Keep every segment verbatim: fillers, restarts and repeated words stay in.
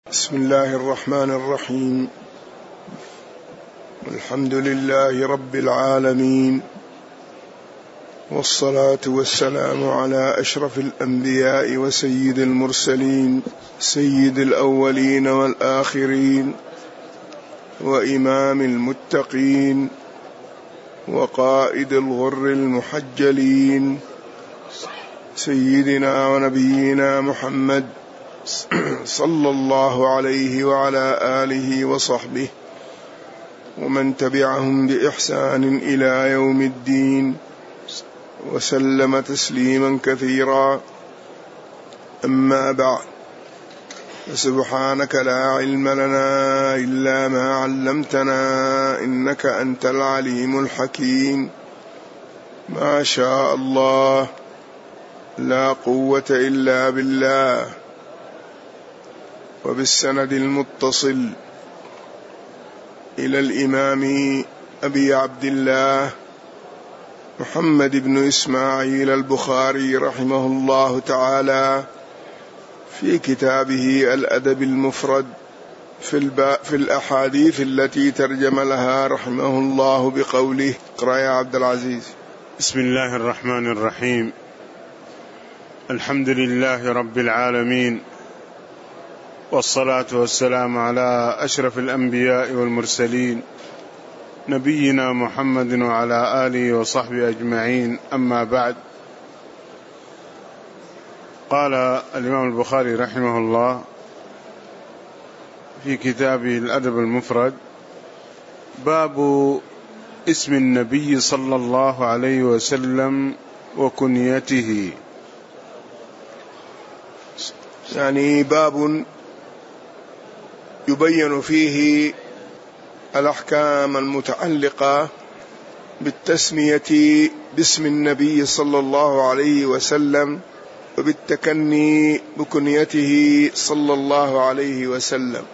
بسم الله الرحمن الرحيم. الحمد لله رب العالمين، والصلاة والسلام على أشرف الأنبياء وسيد المرسلين، سيد الأولين والآخرين، وإمام المتقين، وقائد الغر المحجلين، سيدنا ونبينا محمد صلى الله عليه وعلى آله وصحبه ومن تبعهم بإحسان إلى يوم الدين، وسلم تسليما كثيرا. أما بعد، فسبحانك لا علم لنا إلا ما علمتنا إنك أنت العليم الحكيم. ما شاء الله، لا قوة إلا بالله. وبالسند المتصل إلى الإمام أبي عبد الله محمد بن إسماعيل البخاري رحمه الله تعالى في كتابه الأدب المفرد في, الب... في الأحاديث التي ترجم لها رحمه الله بقوله: اقرأ يا عبد العزيز. بسم الله الرحمن الرحيم. الحمد لله رب العالمين، والصلاة والسلام على أشرف الأنبياء والمرسلين، نبينا محمد وعلى آله وصحبه أجمعين. أما بعد، قال الإمام البخاري رحمه الله في كتابه الأدب المفرد: باب اسم النبي صلى الله عليه وسلم وكنيته. يعني باب يبين فيه الأحكام المتعلقة بالتسمية باسم النبي صلى الله عليه وسلم وبالتكني بكنيته صلى الله عليه وسلم،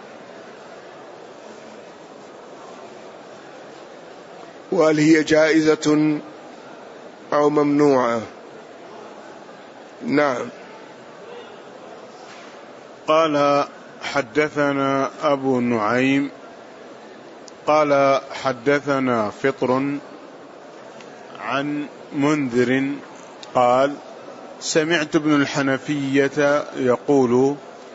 وهل هي جائزة أو ممنوعة؟ نعم. قال: حدثنا أبو نعيم قال حدثنا فطر عن منذر قال: سمعت ابن الحنفية يقول: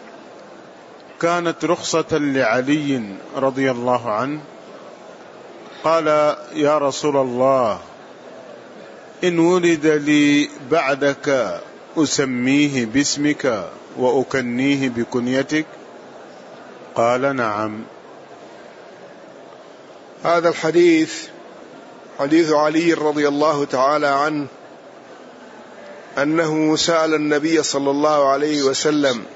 كانت رخصة لعلي رضي الله عنه، قال: يا رسول الله، إن ولد لي بعدك أسميه باسمك وأكنيه بكنيتك؟ قال: نعم. هذا الحديث حديث علي رضي الله تعالى عنه أنه سأل النبي صلى الله عليه وسلم: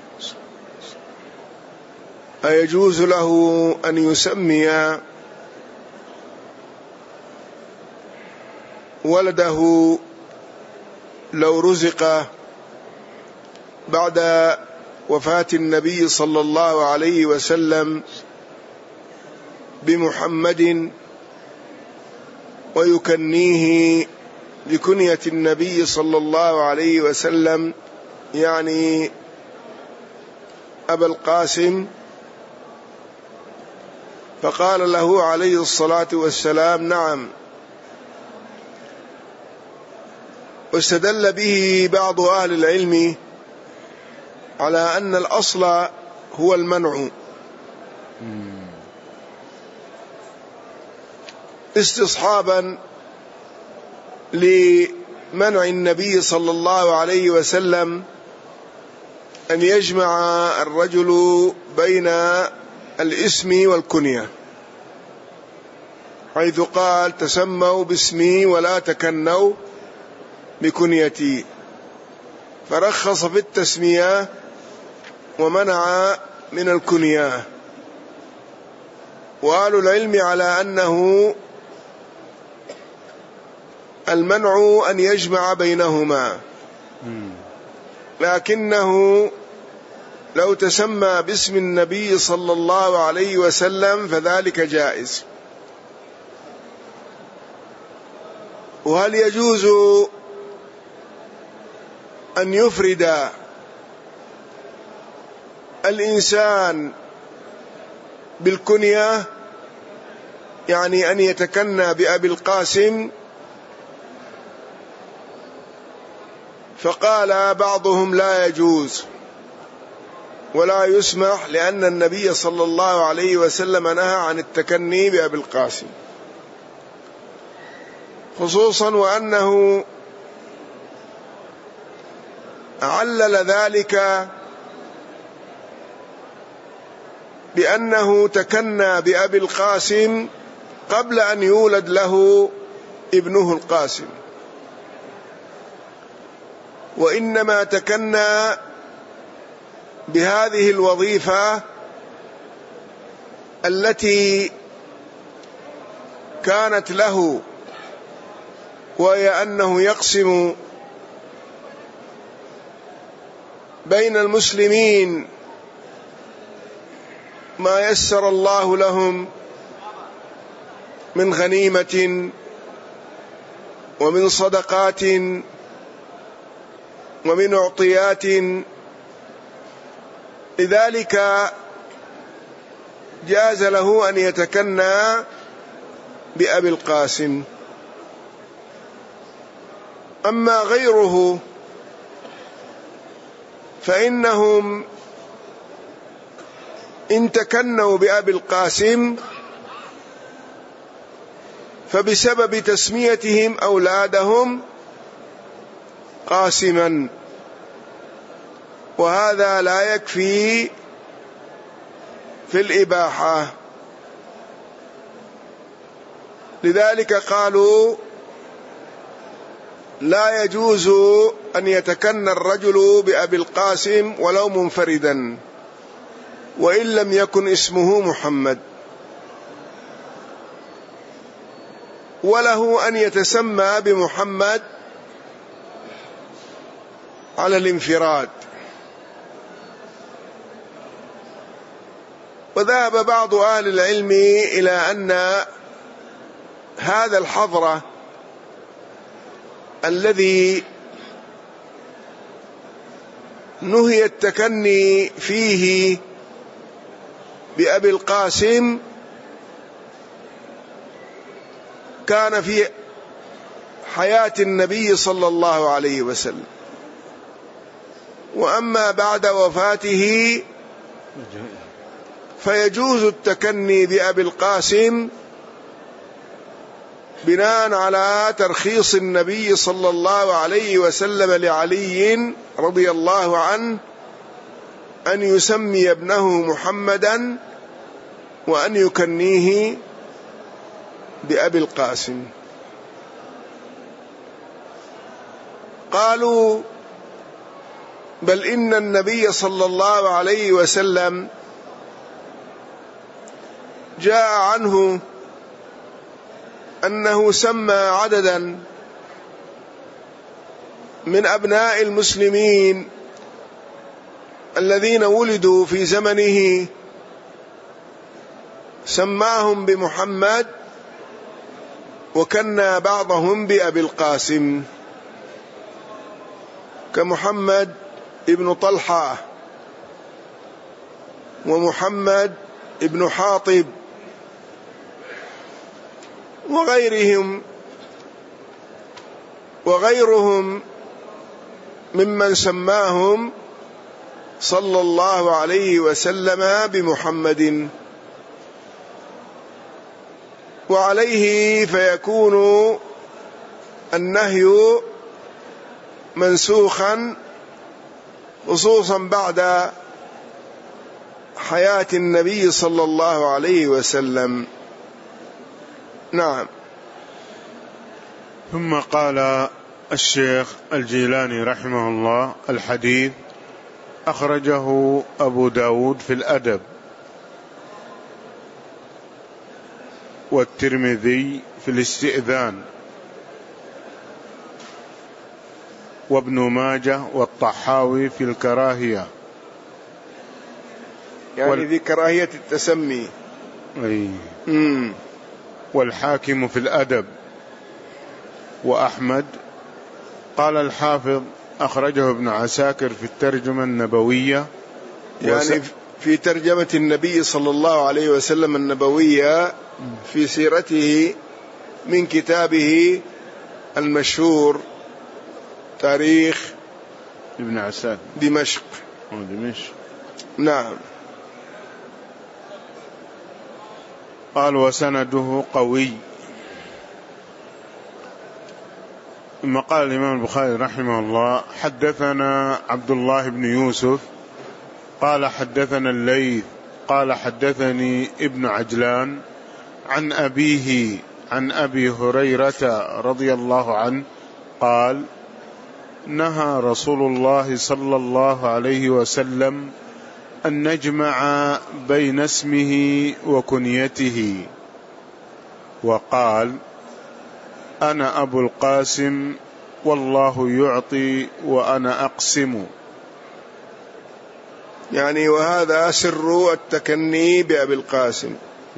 أيجوز له أن يسمي ولده لو رزق بعد وفاة النبي صلى الله عليه وسلم بمحمد ويكنيه بكنية النبي صلى الله عليه وسلم، يعني أبا القاسم؟ فقال له عليه الصلاة والسلام: نعم. واستدل به بعض أهل العلم على أن الأصل هو المنع، استصحابا لمنع النبي صلى الله عليه وسلم أن يجمع الرجل بين الاسم والكنية، حيث قال: تسموا باسمي ولا تكنوا بكنيتي، فرخص في التسمية ومنع من الكنية. وأهل العلم على أنه المنع أن يجمع بينهما، لكنه لو تسمى باسم النبي صلى الله عليه وسلم فذلك جائز. وهل يجوز أن يفرد الإنسان بالكنية يعني أن يتكنى بأبي القاسم، فقال بعضهم لا يجوز ولا يسمح، لأن النبي صلى الله عليه وسلم نهى عن التكني بأبي القاسم، خصوصا وأنه علل ذلك بأنه تكنى بأبي القاسم قبل أن يولد له ابنه القاسم، وإنما تكنى بهذه الوظيفة التي كانت له، وهي أنه يقسم بين المسلمين ما يسر الله لهم من غنيمة ومن صدقات ومن أعطيات. لذلك جاز له أن يتكنى بأبي القاسم. أما غيره فإنهم إن تكنوا بأبي القاسم فبسبب تسميتهم أولادهم قاسما، وهذا لا يكفي في الإباحة. لذلك قالوا لا يجوز أن يتكنى الرجل بأبي القاسم ولو منفردا، وإن لم يكن اسمه محمد، وله أن يتسمى بمحمد على الانفراد. وذهب بعض أهل العلم إلى أن هذا الحظر الذي نهي التكني فيه بأبي القاسم كان في حياة النبي صلى الله عليه وسلم، وأما بعد وفاته فيجوز التكني بأبي القاسم بناء على ترخيص النبي صلى الله عليه وسلم لعلي رضي الله عنه أن يسمي ابنه محمدا وأن يكنيه بأبي القاسم. قالوا بل إن النبي صلى الله عليه وسلم جاء عنه أنه سمى عددا من أبناء المسلمين الذين ولدوا في زمنه، سماهم بمحمد وكنى بعضهم بأبي القاسم، كمحمد ابن طلحة ومحمد ابن حاطب وغيرهم وغيرهم ممن سماهم صلى الله عليه وسلم بمحمد. وعليه فيكون النهي منسوخا، خصوصا بعد حياة النبي صلى الله عليه وسلم. نعم. ثم قال الشيخ الجيلاني رحمه الله: الحديث أخرجه أبو داود في الأدب، والترمذي في الاستئذان، وابن ماجه والطحاوي في الكراهية، يعني وال... ذي كراهية التسمي. أي. مم. والحاكم في الأدب، وأحمد. قال الحافظ: أخرجه ابن عساكر في الترجمة النبوية. يعني وس... في ترجمة النبي صلى الله عليه وسلم النبوية في سيرته من كتابه المشهور تاريخ ابن عساكر دمشق. دمشق نعم. قال وسنده قوي. ثم قال الإمام البخاري رحمه الله حدثنا عبد الله بن يوسف قال حدثنا الليث قال حدثني ابن عجلان عن أبيه عن أبي هريرة رضي الله عنه قال نهى رسول الله صلى الله عليه وسلم أن نجمع بين اسمه وكنيته، وقال أنا أبو القاسم والله يعطي وأنا أقسم. يعني وهذا سر التكني بأبي القاسم.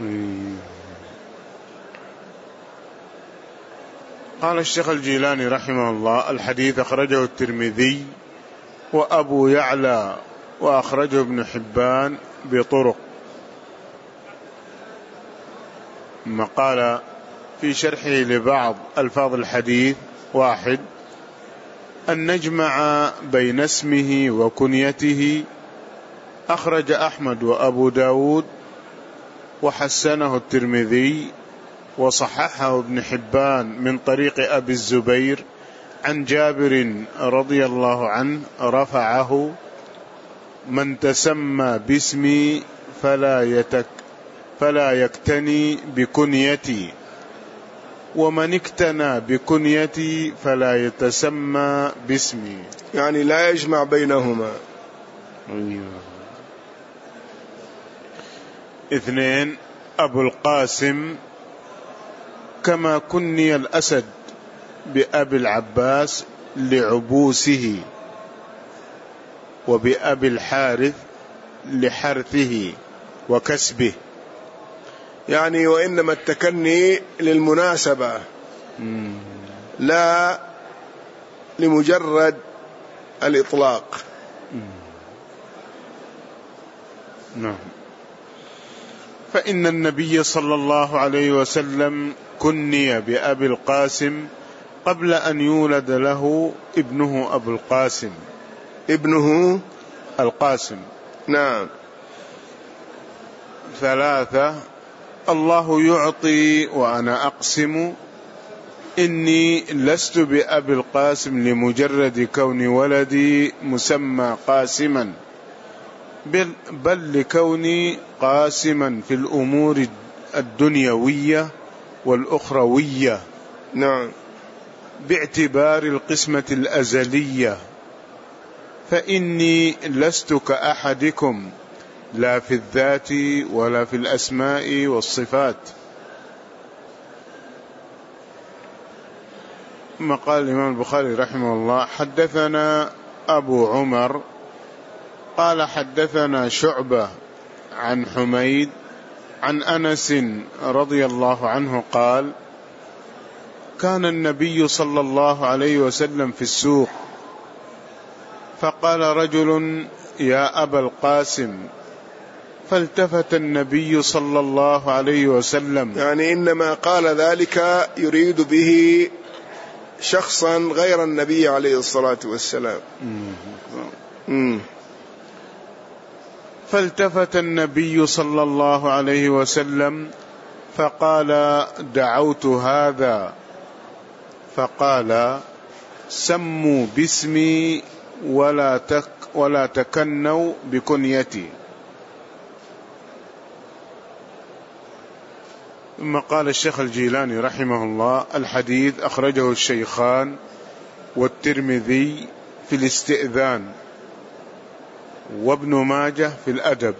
قال الشيخ الجيلاني رحمه الله الحديث أخرجه الترمذي وأبو يعلى وأخرجه ابن حبان بطرق. ثم قال في شرحه لبعض ألفاظ الحديث واحد أن نجمع بين اسمه وكنيته أخرج أحمد وأبو داود وحسنه الترمذي وصححه ابن حبان من طريق أبي الزبير عن جابر رضي الله عنه رفعه من تسمى باسمي فلا يتك فلا يكتني بكنيتي ومن اكتنى بكنيتي فلا يتسمى باسمي. يعني لا يجمع بينهما. اثنين أبو القاسم كما كني الأسد بأبي العباس لعبوسه وبأبي الحارث لحرثه وكسبه. يعني وإنما التكني للمناسبة لا لمجرد الإطلاق. نعم. فإن النبي صلى الله عليه وسلم كني بأبي القاسم قبل أن يولد له ابنه أبو القاسم. ابنه القاسم. نعم. ثلاثة الله يعطي وأنا أقسم إني لست بأبي القاسم لمجرد كون ولدي مسمى قاسما بل, بل لكوني قاسما في الأمور الدنيوية والأخروية. نعم. باعتبار القسمة الأزلية فإني لست كأحدكم لا في الذات ولا في الأسماء والصفات. ثم قال الإمام البخاري رحمه الله حدثنا أبو عمر قال حدثنا شعبة عن حميد عن أنس رضي الله عنه قال كان النبي صلى الله عليه وسلم في السوق فقال رجل يا أبا القاسم فالتفت النبي صلى الله عليه وسلم. يعني إنما قال ذلك يريد به شخصا غير النبي عليه الصلاة والسلام. مم. فالتفت النبي صلى الله عليه وسلم فقال دعوت هذا فقال سموا باسمي ولا تك ولا تكنوا بكنيتي. ثم قال الشيخ الجيلاني رحمه الله الحديث أخرجه الشيخان والترمذي في الاستئذان وابن ماجه في الأدب.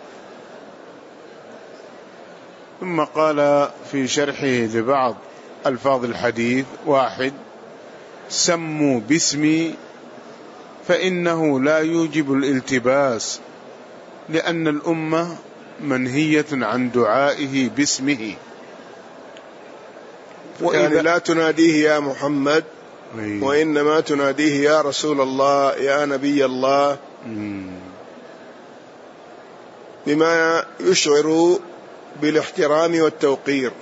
ثم قال في شرحه لبعض ألفاظ الحديث واحد سموا باسمي فإنه لا يوجب الالتباس لأن الأمة منهية عن دعائه باسمه. يعني لا تناديه يا محمد وإنما تناديه يا رسول الله يا نبي الله. بما يشعر بالاحترام والتوقير.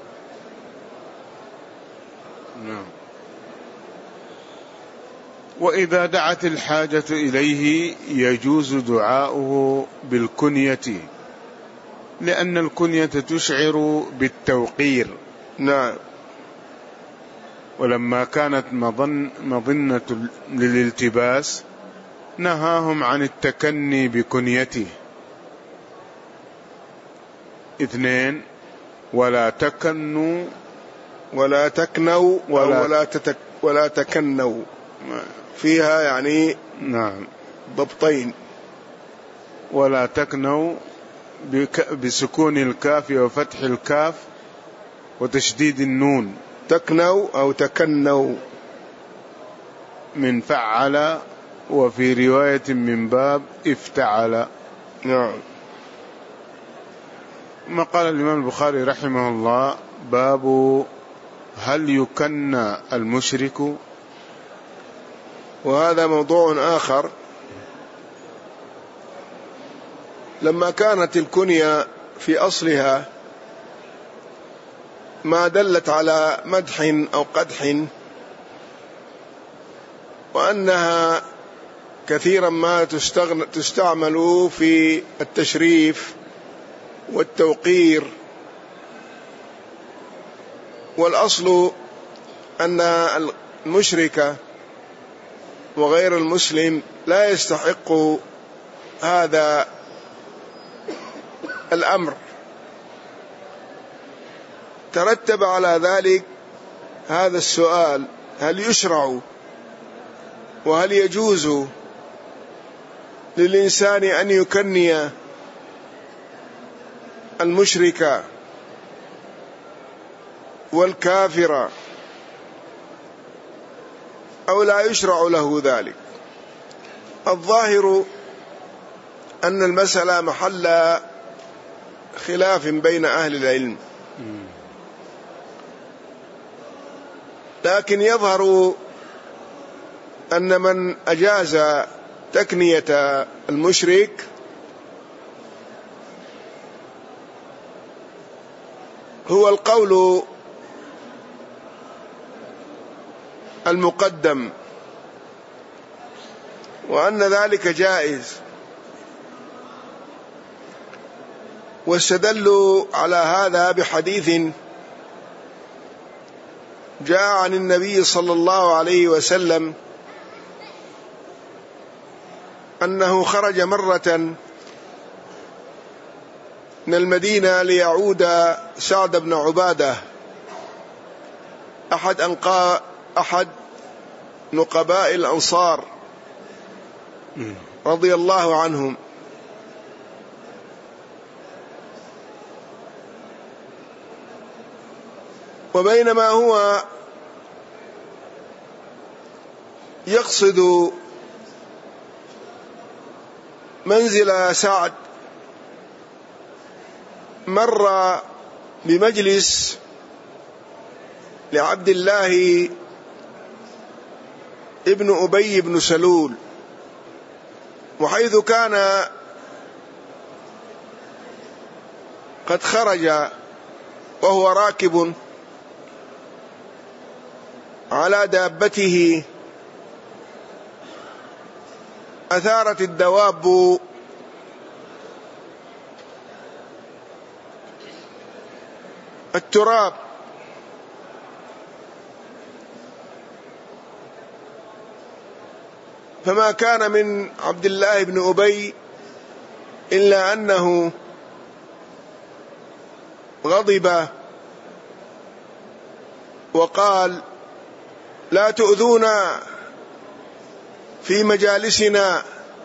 نعم. وإذا دعت الحاجة إليه يجوز دعاؤه بالكنية، لأن الكنية تشعر بالتوقير. نعم. ولما كانت مظن مظنة للالتباس نهاهم عن التكني بكنيته. اثنين، ولا تكنوا ولا تكنوا ولا, ولا, تتك ولا تكنوا فيها يعني نعم ضبطين. ولا تكنوا بسكون الكاف وفتح الكاف وتشديد النون. تكنوا أو تكنوا من فعل، وفي رواية من باب افتعل. نعم. ما قال الإمام البخاري رحمه الله: باب هل يكنى المشرك. وهذا موضوع آخر. لما كانت الكنية في أصلها ما دلت على مدح أو قدح، وأنها كثيرا ما تستعمل في التشريف والتوقير، والأصل أن المشرك وغير المسلم لا يستحق هذا الأمر. ترتب على ذلك هذا السؤال: هل يشرع وهل يجوز للإنسان أن يكني المشرك والكافر أو لا يشرع له ذلك؟ الظاهر أن المسألة محل خلاف بين أهل العلم، لكن يظهر أن من أجاز تكنية المشرك هو القول المقدم، وأن ذلك جائز. واستدلوا على هذا بحديث جاء عن النبي صلى الله عليه وسلم أنه خرج مرة من المدينة ليعود سعد بن عبادة أحد أنقاء أحد نقباء الأنصار رضي الله عنهم، وبينما هو يقصد منزل سعد مر بمجلس لعبد الله ابن أبي بن سلول، وحيث كان قد خرج وهو راكب على دابته أثارت الدواب التراب، فما كان من عبد الله بن أبي إلا أنه غضب وقال: لا تؤذونا في مجالسنا،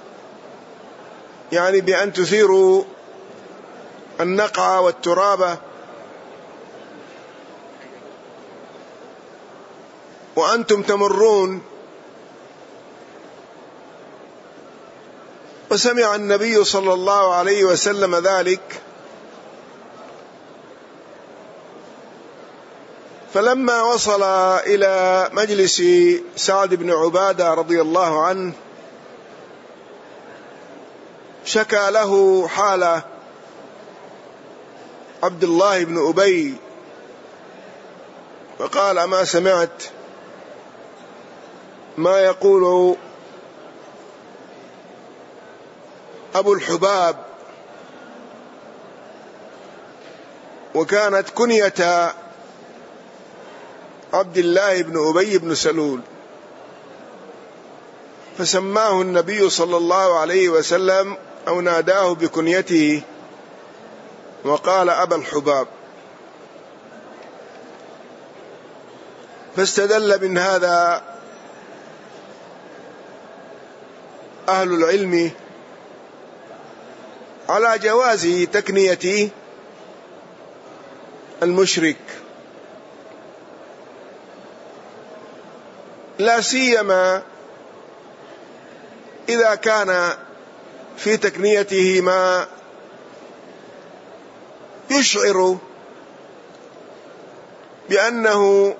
يعني بأن تثيروا النقع والتراب وأنتم تمرون. وسمع النبي صلى الله عليه وسلم ذلك، فلما وصل إلى مجلس سعد بن عبادة رضي الله عنه شكى له حال عبد الله بن أبي فقال: ما سمعت ما يقول أبو الحباب؟ وكانت كنية عبد الله بن أبي بن سلول، فسماه النبي صلى الله عليه وسلم أو ناداه بكنيته وقال: أبا الحباب. فاستدل من هذا أهل العلم على جواز تكنية المشرك، لا سيما إذا كان في تكنيته ما يشعر بأنه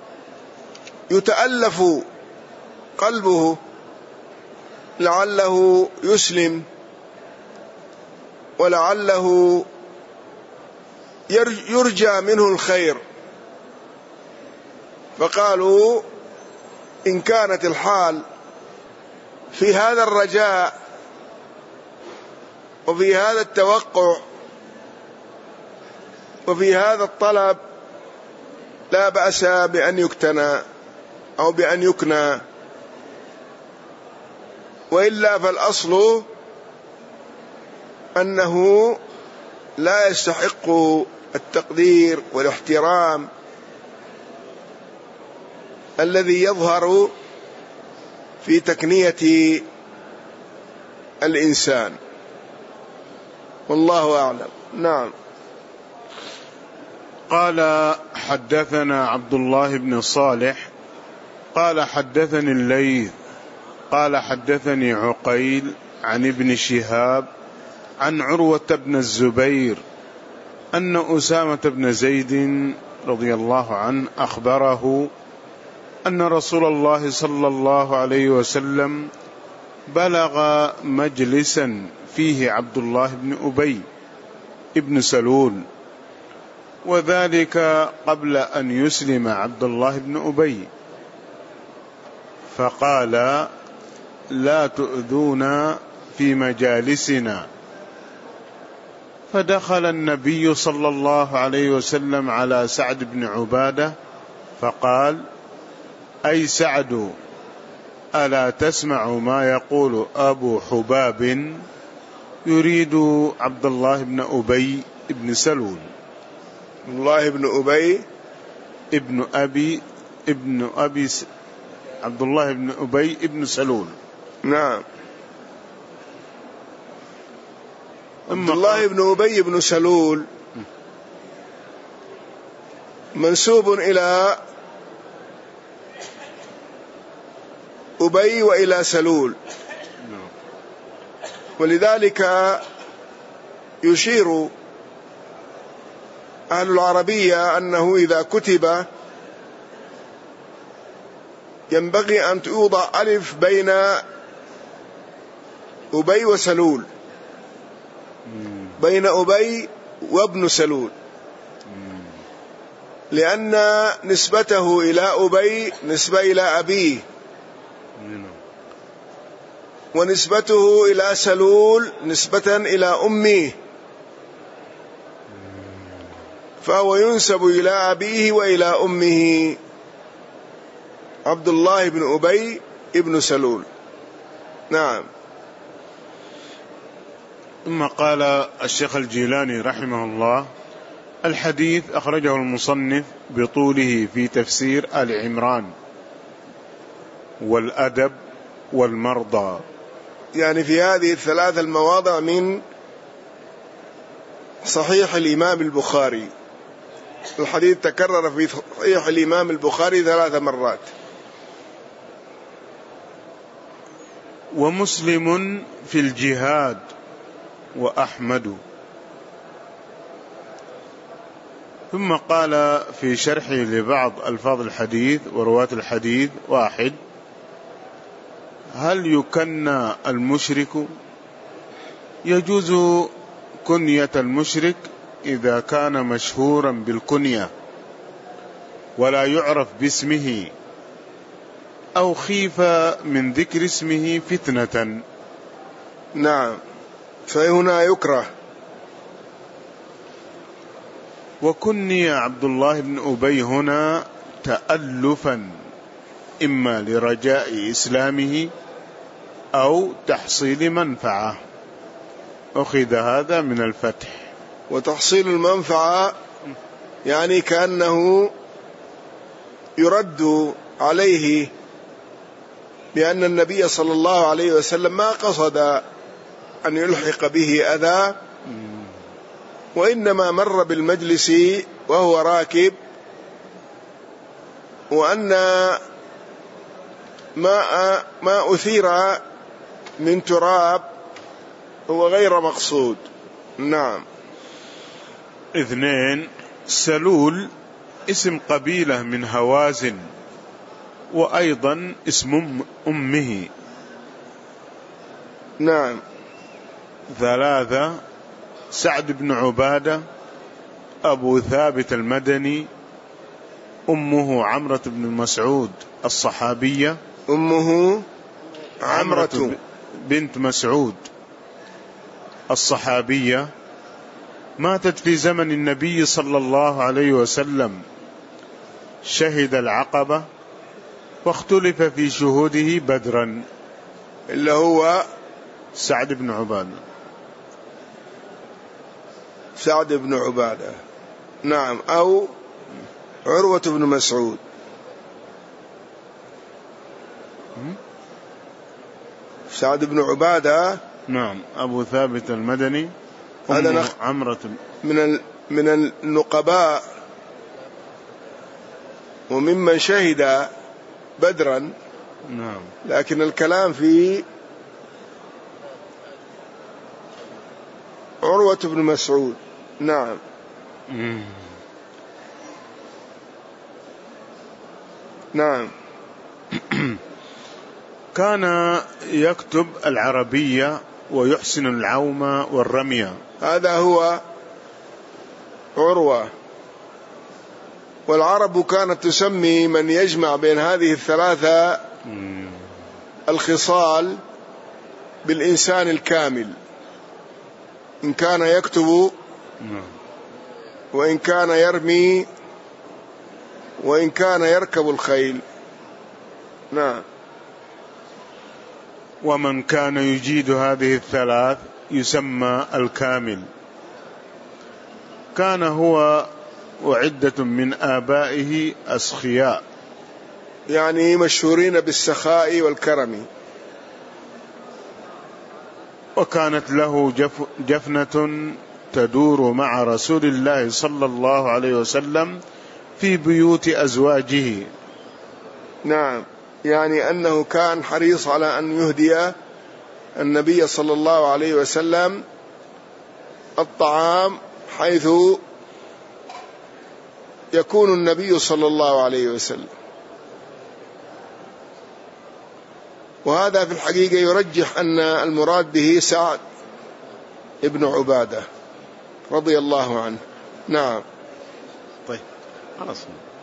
يتألف قلبه، لعله يسلم ولعله يرجى منه الخير. فقالوا: إن كانت الحال في هذا الرجاء وفي هذا التوقع وفي هذا الطلب لا بأس بأن يكتنى أو بأن يكنى، وإلا فالأصل أنه لا يستحق التقدير والاحترام الذي يظهر في تكنية الإنسان، والله أعلم. نعم. قال: حدثنا عبد الله بن صالح قال حدثني الليث قال حدثني عقيل عن ابن شهاب عن عروة بن الزبير أن أسامة بن زيد رضي الله عنه أخبره أن رسول الله صلى الله عليه وسلم بلغ مجلسا فيه عبد الله بن أبي ابن سلول، وذلك قبل أن يسلم عبد الله بن أبي، فقال: لا تؤذونا في مجالسنا. فدخل النبي صلى الله عليه وسلم على سعد بن عبادة فقال: أي سعد، ألا تسمع ما يقول أبو حباب؟ يريد عبد الله بن أبي ابن سلول. عبد الله بن أبي ابن أبي ابن أبي س... عبد الله بن أبي ابن سلول. نعم. عبد الله بن أبي بن سلول منسوب إلى أبي وإلى سلول، ولذلك يشير أهل العربية أنه إذا كتب ينبغي أن توضع ألف بين أبي وسلول، بين أبي وابن سلول، لأن نسبته إلى أبي نسبة إلى أبيه، ونسبته إلى سلول نسبة إلى أمه، فهو ينسب إلى أبيه وإلى أمه، عبد الله بن أبي ابن سلول. نعم. ثم قال الشيخ الجيلاني رحمه الله: الحديث أخرجه المصنف بطوله في تفسير آل عمران والأدب والمرضى، يعني في هذه الثلاث المواضع من صحيح الإمام البخاري. الحديث تكرر في صحيح الإمام البخاري ثلاث مرات. ومسلم في الجهاد وأحمد. ثم قال في شرحه لبعض ألفاظ الحديث ورواة الحديث: واحد، هل يكنى المشرك؟ يجوز كنية المشرك إذا كان مشهورا بالكنية ولا يعرف باسمه أو خيف من ذكر اسمه فتنة. نعم، فهنا يكره. وكني عبد الله بن أبي هنا تألفا، إما لرجاء إسلامه أو تحصيل منفعة، أخذ هذا من الفتح. وتحصيل المنفعة يعني كأنه يرد عليه، لأن النبي صلى الله عليه وسلم ما قصد أن يلحق به أذى، وإنما مر بالمجلس وهو راكب، وأن ما ما أثير من تراب هو غير مقصود. نعم. اثنين، سلول اسم قبيلة من هوازن، وأيضا اسم أمه. نعم. ثلاثة، سعد بن عبادة أبو ثابت المدني، أمه عمرة بن مسعود الصحابية، أمه عمرة بنت مسعود الصحابية، ماتت في زمن النبي صلى الله عليه وسلم، شهد العقبة واختلف في شهوده بدرا. اللي هو سعد بن عبادة. سعد بن عبادة، نعم، أو عروة بن مسعود. سعد بن عبادة، نعم، أبو ثابت المدني، هذا نخ... عمرة من ال... من النقباء وممن شهد بدرا. نعم. لكن الكلام في عروة بن مسعود. نعم. مم. نعم. كان يكتب العربية ويحسن العوم والرمي. هذا هو عروة. والعرب كانت تسمي من يجمع بين هذه الثلاثة الخصال بالإنسان الكامل، إن كان يكتب وإن كان يرمي وإن كان يركب الخيل. نعم. ومن كان يجيد هذه الثلاث يسمى الكامل. كان هو وعدة من آبائه أسخياء، يعني مشهورين بالسخاء والكرم. وكانت له جف جفنة تدور مع رسول الله صلى الله عليه وسلم في بيوت أزواجه. نعم، يعني أنه كان حريص على أن يهدي النبي صلى الله عليه وسلم الطعام حيث يكون النبي صلى الله عليه وسلم. وهذا في الحقيقة يرجح أن المراد به سعد ابن عبادة رضي الله عنه. نعم. طيب خلاص.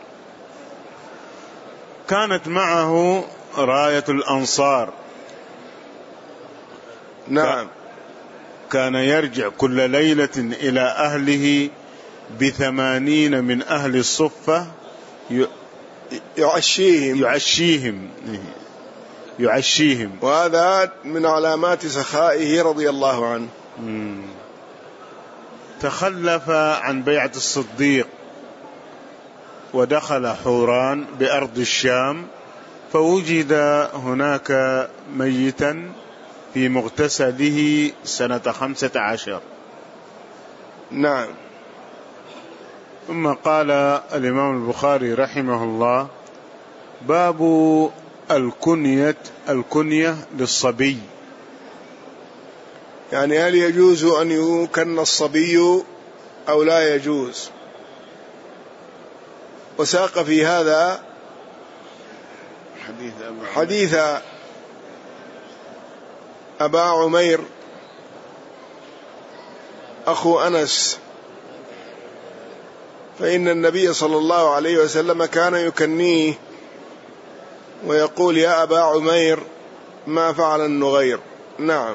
كانت معه راية الأنصار. نعم. كان يرجع كل ليلة إلى أهله بثمانين من أهل الصفة يعشيهم يعشيهم يعشيهم وهذا من علامات سخائه رضي الله عنه. مم. تخلف عن بيعة الصديق ودخل حوران بأرض الشام، فوجد هناك ميتا في مغتسله سنة خمسة عشر. نعم. ثم قال الإمام البخاري رحمه الله: باب الكنية الكنية للصبي. يعني هل يجوز أن يكن الصبي أو لا يجوز؟ وساق في هذا حديث أبا حديث أبا عمير أخو أنس، فإن النبي صلى الله عليه وسلم كان يكنيه ويقول يا أبا عمير ما فعل النغير. نعم.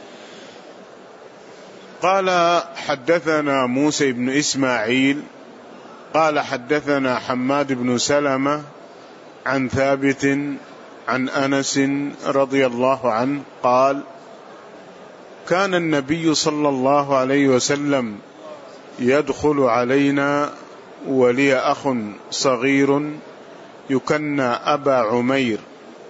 قال حدثنا موسى بن إسماعيل قال حدثنا حماد بن سلمة عن ثابت عن أنس رضي الله عنه قال كان النبي صلى الله عليه وسلم يدخل علينا ولي أخ صغير يكنى أبا عمير،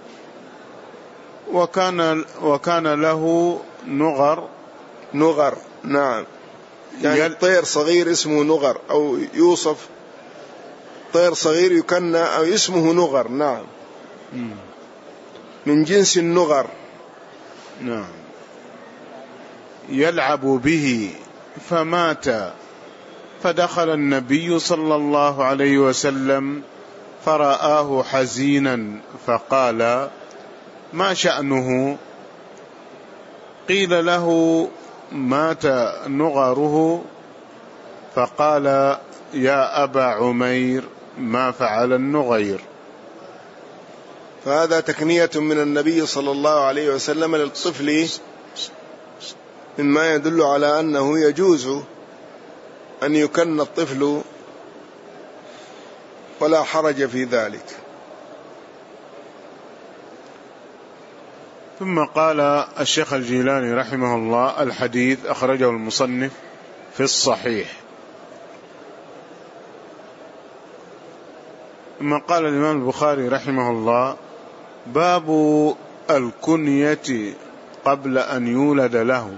وكان, وكان له نغر نغر نعم، يعني يل... طير صغير اسمه نغر، أو يوصف طير صغير يكنى أو اسمه نغر. نعم. م. من جنس النغر. نعم. يلعب به فمات، فدخل النبي صلى الله عليه وسلم فرآه حزينا فقال ما شأنه؟ قيل له مات نغره، فقال يا أبا عمير ما فعل النغير. فهذا تكنية من النبي صلى الله عليه وسلم للطفل، مما يدل على أنه يجوز أن يكن الطفل ولا حرج في ذلك. ثم قال الشيخ الجيلاني رحمه الله الحديث أخرجه المصنف في الصحيح. ثم قال الإمام البخاري رحمه الله باب الكنية قبل أن يولد له،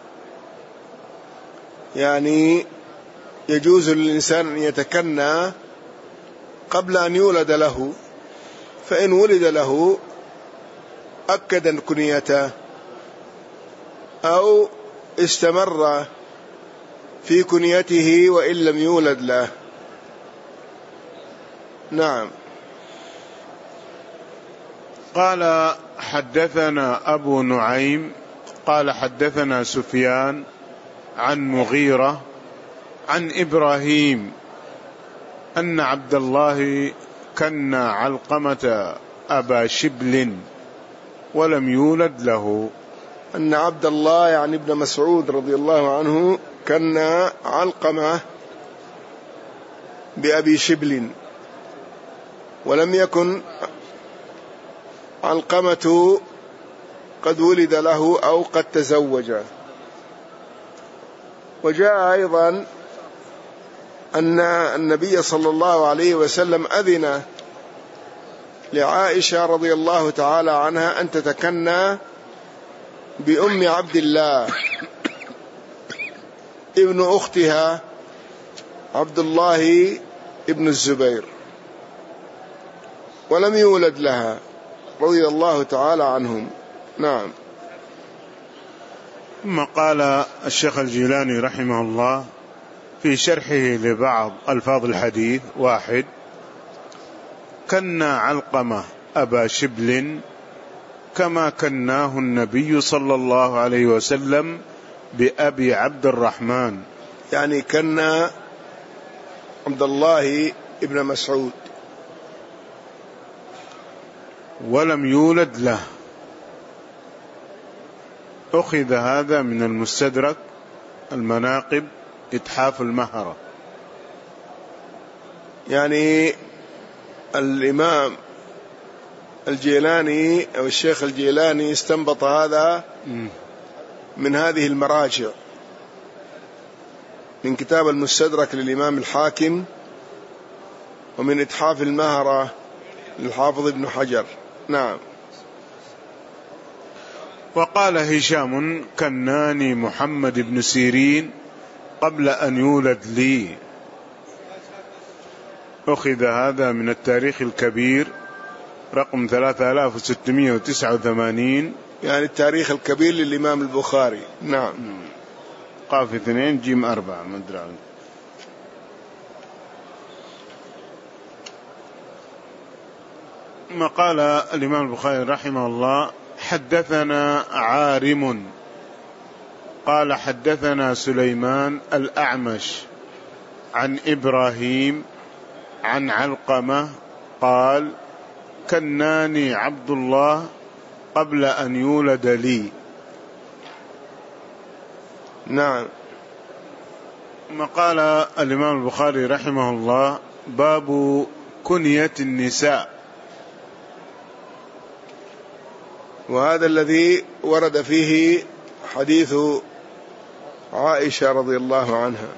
يعني يجوز للإنسان أن يتكنى قبل أن يولد له، فإن ولد له أكد كنيته أو استمر في كنيته وإن لم يولد له. نعم. قال حدثنا أبو نعيم قال حدثنا سفيان عن مغيرة عن إبراهيم أن عبد الله كنى علقمة أبا شبل ولم يولد له. أن عبد الله يعني ابن مسعود رضي الله عنه كنى علقمة بأبي شبل ولم يكن علقمة قد ولد له أو قد تزوج. وجاء أيضا أن النبي صلى الله عليه وسلم أذن لعائشة رضي الله تعالى عنها أن تتكنى بأم عبد الله ابن أختها عبد الله ابن الزبير، ولم يولد لها رضي الله تعالى عنهم. نعم. ثم قال الشيخ الجيلاني رحمه الله في شرحه لبعض ألفاظ الحديث: واحد، كنى علقمة أبا شبل كما كناه النبي صلى الله عليه وسلم بأبي عبد الرحمن، يعني كنى عبد الله ابن مسعود ولم يولد له. أخذ هذا من المستدرك المناقب إتحاف المهرة. يعني الإمام الجيلاني أو الشيخ الجيلاني استنبط هذا من هذه المراجع، من كتاب المستدرك للإمام الحاكم، ومن إتحاف المهرة للحافظ ابن حجر. نعم. وقال هشام: كناني محمد بن سيرين قبل أن يولد لي. أخذ هذا من التاريخ الكبير رقم ثلاثة آلاف وستمائة وتسعة وثمانين، يعني التاريخ الكبير للإمام البخاري. نعم. قاف اثنين جيم أربعة مدرع. ما قال الإمام البخاري رحمه الله: حدثنا عارم قال حدثنا سليمان الأعمش عن إبراهيم عن علقمة قال كناني عبد الله قبل أن يولد لي. نعم. ما قال الإمام البخاري رحمه الله باب كنية النساء، وهذا الذي ورد فيه حديث عائشة رضي الله عنها.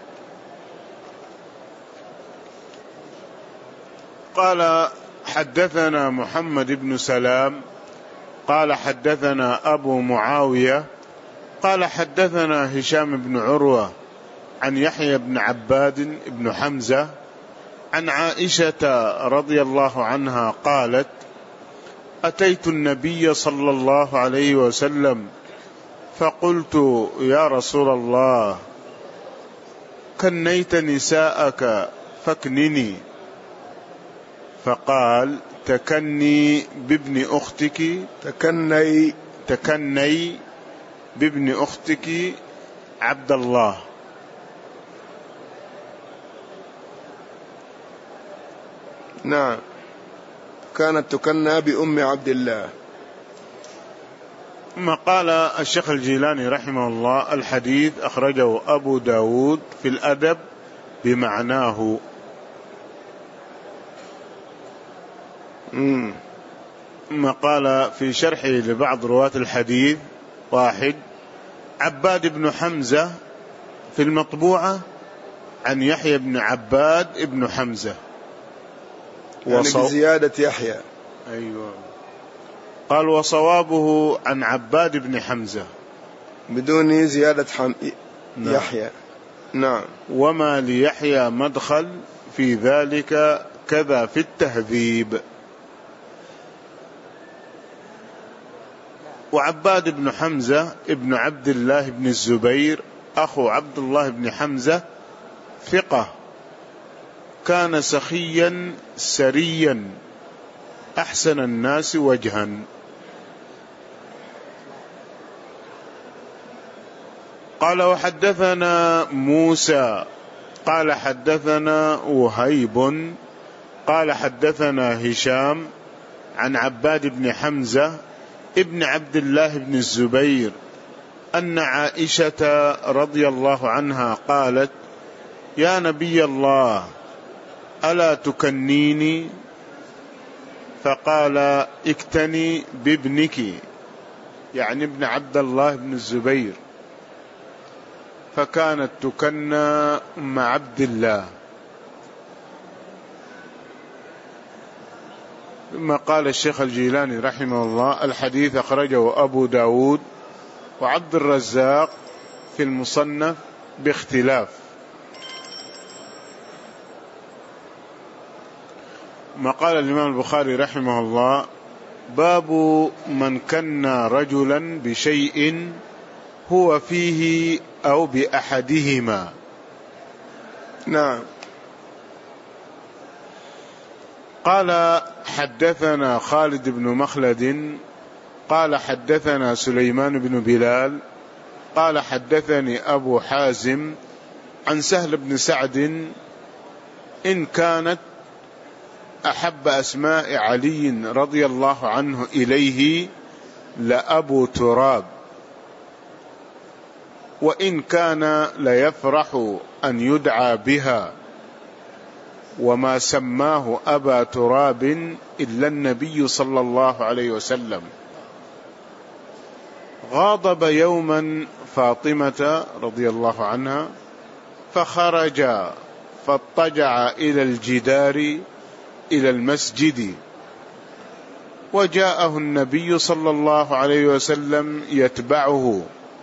قال حدثنا محمد بن سلام قال حدثنا أبو معاوية قال حدثنا هشام بن عروة عن يحيى بن عباد بن حمزة عن عائشة رضي الله عنها قالت أتيت النبي صلى الله عليه وسلم فقلت يا رسول الله كنيت نساءك فاكنني، فقال تكني بابن أختك تكني تكني بابن أختك عبد الله. نعم، كانت تكنى بأم عبد الله. ما قال الشيخ الجيلاني رحمه الله الحديث أخرجه أبو داود في الأدب بمعناه. مم. ما قال في شرحه لبعض رواة الحديث واحد عباد بن حمزة في المطبوعة عن يحيى بن عباد بن حمزة يعني وصو... بزيادة يحيى. أيوة. قال وصوابه عن عباد بن حمزة بدون زيادة حم... نعم. يحيى. نعم. وما ليحيى مدخل في ذلك كذا في التهذيب. وعباد بن حمزة ابن عبد الله بن الزبير أخو عبد الله بن حمزة ثقة، كان سخيا سريا أحسن الناس وجها. قال وحدثنا موسى قال حدثنا وهيب قال حدثنا هشام عن عباد بن حمزة ابن عبد الله بن الزبير أن عائشة رضي الله عنها قالت يا نبي الله ألا تكنيني؟ فقال اكتني بابنك، يعني ابن عبد الله بن الزبير، فكانت تكنى أم عبد الله. ثم قال الشيخ الجيلاني رحمه الله الحديث أخرجه أبو داود وعبد الرزاق في المصنف باختلاف. ما قال الإمام البخاري رحمه الله باب من كنى رجلا بشيء هو فيه أو بأحدهما. نعم. قال حدثنا خالد بن مخلد قال حدثنا سليمان بن بلال قال حدثني أبو حازم عن سهل بن سعد إن كانت أحب أسماء علي رضي الله عنه إليه لأبو تراب، وإن كان ليفرح أن يدعى بها، وما سماه أبا تراب إلا النبي صلى الله عليه وسلم. غاضب يوما فاطمة رضي الله عنها فخرج فاضطجع إلى الجدار إلى المسجد، وجاءه النبي صلى الله عليه وسلم يتبعه،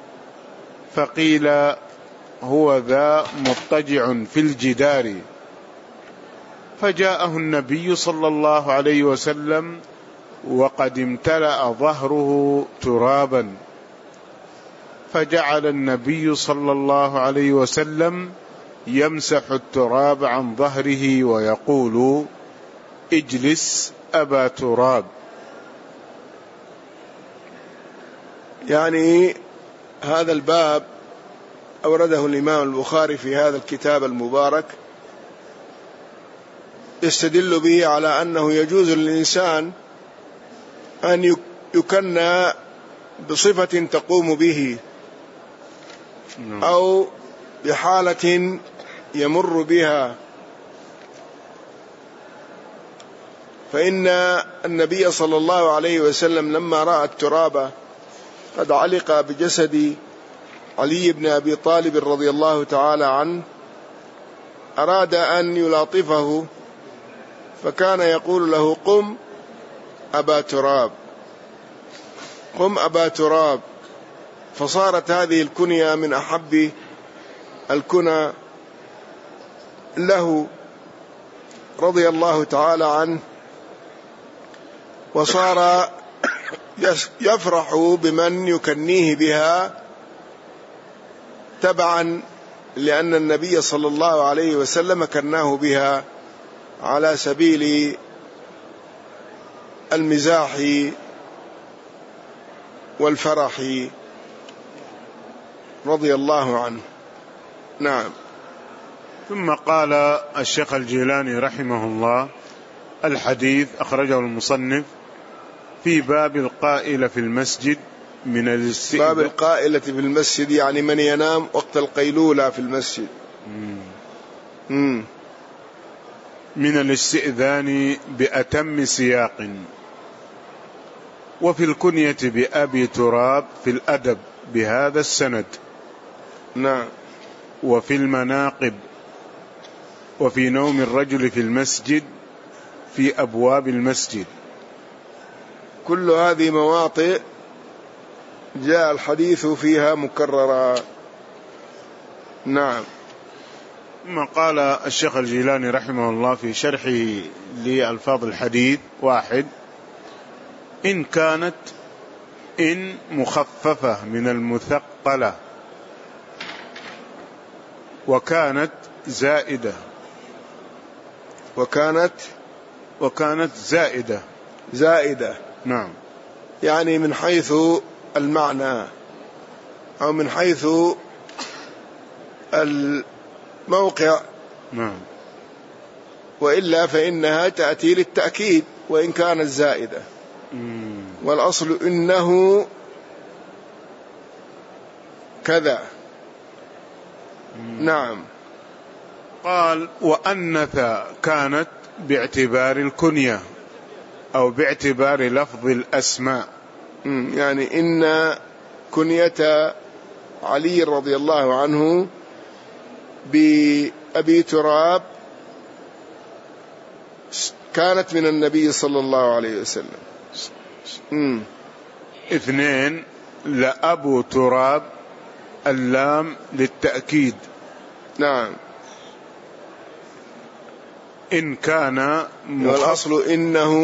فقيل هو ذا مضطجع في الجدار، فجاءه النبي صلى الله عليه وسلم وقد امتلأ ظهره ترابا، فجعل النبي صلى الله عليه وسلم يمسح التراب عن ظهره ويقول اجلس أبا تراب. يعني هذا الباب أورده الإمام البخاري في هذا الكتاب المبارك يستدل به على أنه يجوز للإنسان أن يكنى بصفة تقوم به أو بحالة يمر بها، فإن النبي صلى الله عليه وسلم لما رأى التراب قد علق بجسد علي بن أبي طالب رضي الله تعالى عنه أراد أن يلاطفه، فكان يقول له: قم أبا تراب، قم أبا تراب. فصارت هذه الكنية من أحب الكنى له رضي الله تعالى عنه، وصار يفرح بمن يكنيه بها تبعا لأن النبي صلى الله عليه وسلم كناه بها على سبيل المزاح والفرح رضي الله عنه. نعم. ثم قال الشيخ الجيلاني رحمه الله: الحديث أخرجه المصنف في باب القائلة في المسجد من الاستئذان. باب القائلة في المسجد يعني من ينام وقت القيلولة في المسجد. مم. مم. من الاستئذان بأتم سياق. وفي الكنية بأبي تراب في الأدب بهذا السند. نعم. وفي المناقب وفي نوم الرجل في المسجد في أبواب المسجد. كل هذه مواطئ جاء الحديث فيها مكررا. نعم. ثم قال الشيخ الجيلاني رحمه الله في شرحه لألفاظ الحديث: واحد، إن كانت إن مخففة من المثقلة وكانت زائدة وكانت وكانت زائدة زائدة نعم، يعني من حيث المعنى أو من حيث الموقع. نعم. وإلا فإنها تأتي للتأكيد وإن كانت زائدة. مم. والأصل إنه كذا. مم. نعم. قال: وأنث كانت باعتبار الكنية أو باعتبار لفظ الأسماء. مم. يعني إن كنية علي رضي الله عنه بأبي تراب كانت من النبي صلى الله عليه وسلم. مم. اثنين، لأبو تراب اللام للتأكيد. نعم. إن كان والأصل إنه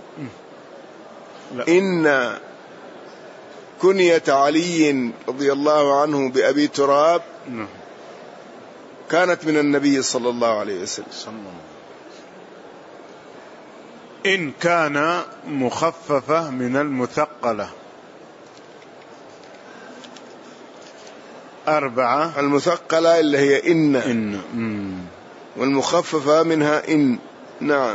لا. إن كنية علي رضي الله عنه بأبي تراب نعم. كانت من النبي صلى الله عليه وسلم. إن كان مخففة من المثقلة. أربعة، المثقلة اللي هي إن, إن. مم. والمخففة منها إن. نعم.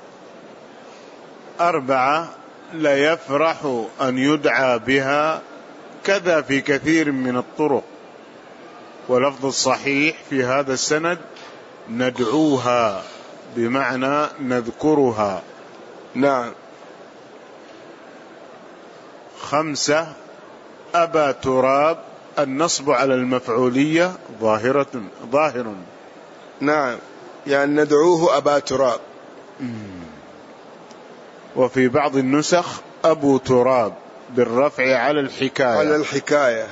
أربعة، لا يفرح أن يدعى بها كذا في كثير من الطرق. ولفظ الصحيح في هذا السند ندعوها بمعنى نذكرها. نعم. خمسة، أبا تراب النصب على المفعولية ظاهرة ظاهر. نعم، يعني ندعوه أبا تراب. وفي بعض النسخ أبو تراب بالرفع على الحكاية على الحكاية.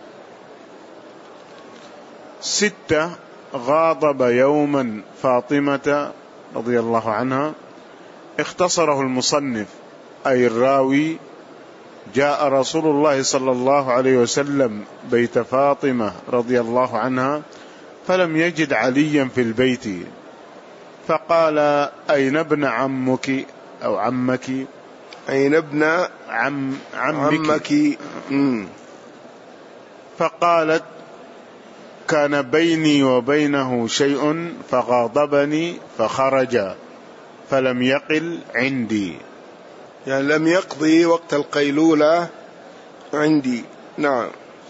ستة، غاضب يوما فاطمة رضي الله عنها. اختصره المصنف أي الراوي: جاء رسول الله صلى الله عليه وسلم بيت فاطمة رضي الله عنها فلم يجد عليا في البيت، فقال: أين ابن عمك أو عمك؟ أين ابن عم عمك, عمك. فقالت: كان بيني وبينه شيء فغاضبني فخرج فلم يقل عندي. يعني لم يقضي وقت القيلولة عندي. نعم.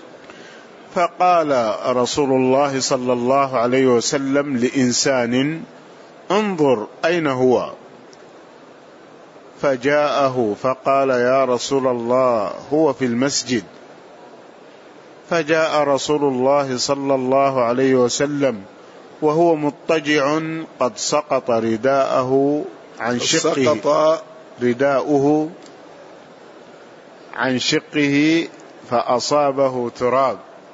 فقال رسول الله صلى الله عليه وسلم لإنسان: انظر أين هو؟ فجاءه فقال: يا رسول الله هو في المسجد. فجاء رسول الله صلى الله عليه وسلم وهو مضطجع قد سقط رداءه عن شقه سقط رداؤه عن شقه فأصابه تراب.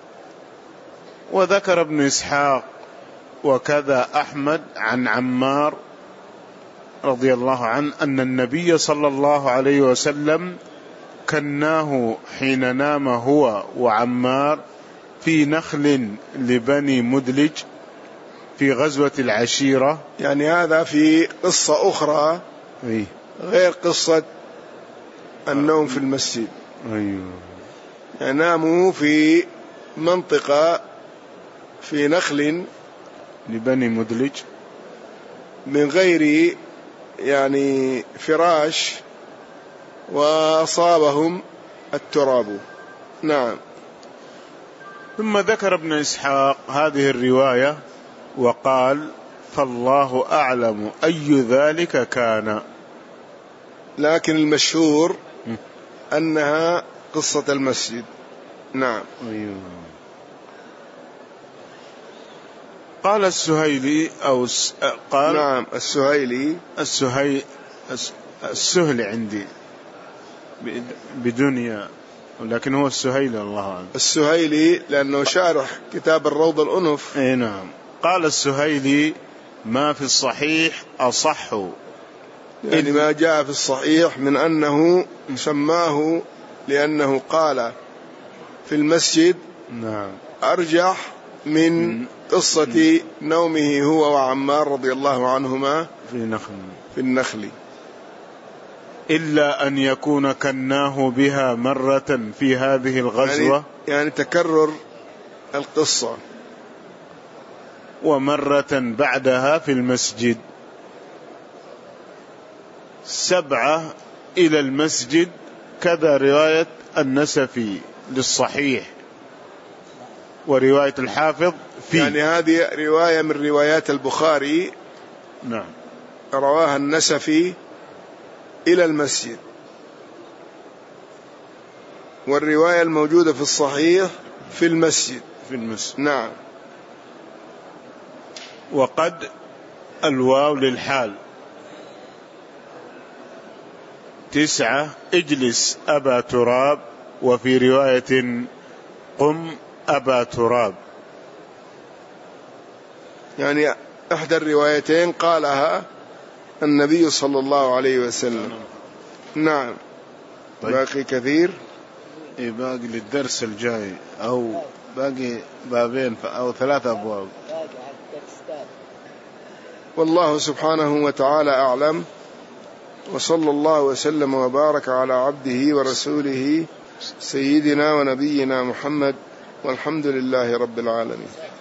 وذكر ابن إسحاق وكذا أحمد عن عمار رضي الله عنه أن النبي صلى الله عليه وسلم كناه حين نام هو وعمار في نخل لبني مدلج في غزوة العشيرة. يعني هذا في قصة أخرى غير قصة النوم في المسجد. أيوه. يعني ناموا في منطقة في نخل لبني مدلج من غير يعني فراش وأصابهم التراب. نعم. ثم ذكر ابن إسحاق هذه الرواية وقال: فالله أعلم أي ذلك كان. لكن المشهور أنها قصة المسجد. نعم. أيوه. قال السهيلي أو قال نعم السهيلي السهي السهل عندي بدنيا، ولكن هو السهيلي الله عنه. السهيلي لأنه شارح كتاب الروض الأنف. اي نعم. قال السهيلي: ما في الصحيح أصح، يعني ما جاء في الصحيح من أنه سماه لأنه قال في المسجد. نعم. أرجح من قصة نومه هو وعمار رضي الله عنهما في النخل في النخل إلا أن يكون كناه بها مرة في هذه الغزوة، يعني, يعني تكرر القصة، ومرة بعدها في المسجد. سبعة إلى المسجد كذا رواية النسفي للصحيح ورواية الحافظ في. يعني هذه رواية من روايات البخاري. نعم. رواها النسفي إلى المسجد، والرواية الموجودة في الصحيح في المسجد. في المسجد. نعم. وقد الواو للحال. تسعة اجلس أبا تراب، وفي رواية قم أبا تراب. يعني إحدى الروايتين قالها النبي صلى الله عليه وسلم. نعم. طيب. باقي كثير. إيه باقي للدرس الجاي، أو باقي بابين أو ثلاثة أبواب. والله سبحانه وتعالى أعلم، وصلى الله وسلم وبارك على عبده ورسوله سيدنا ونبينا محمد، والحمد لله رب العالمين.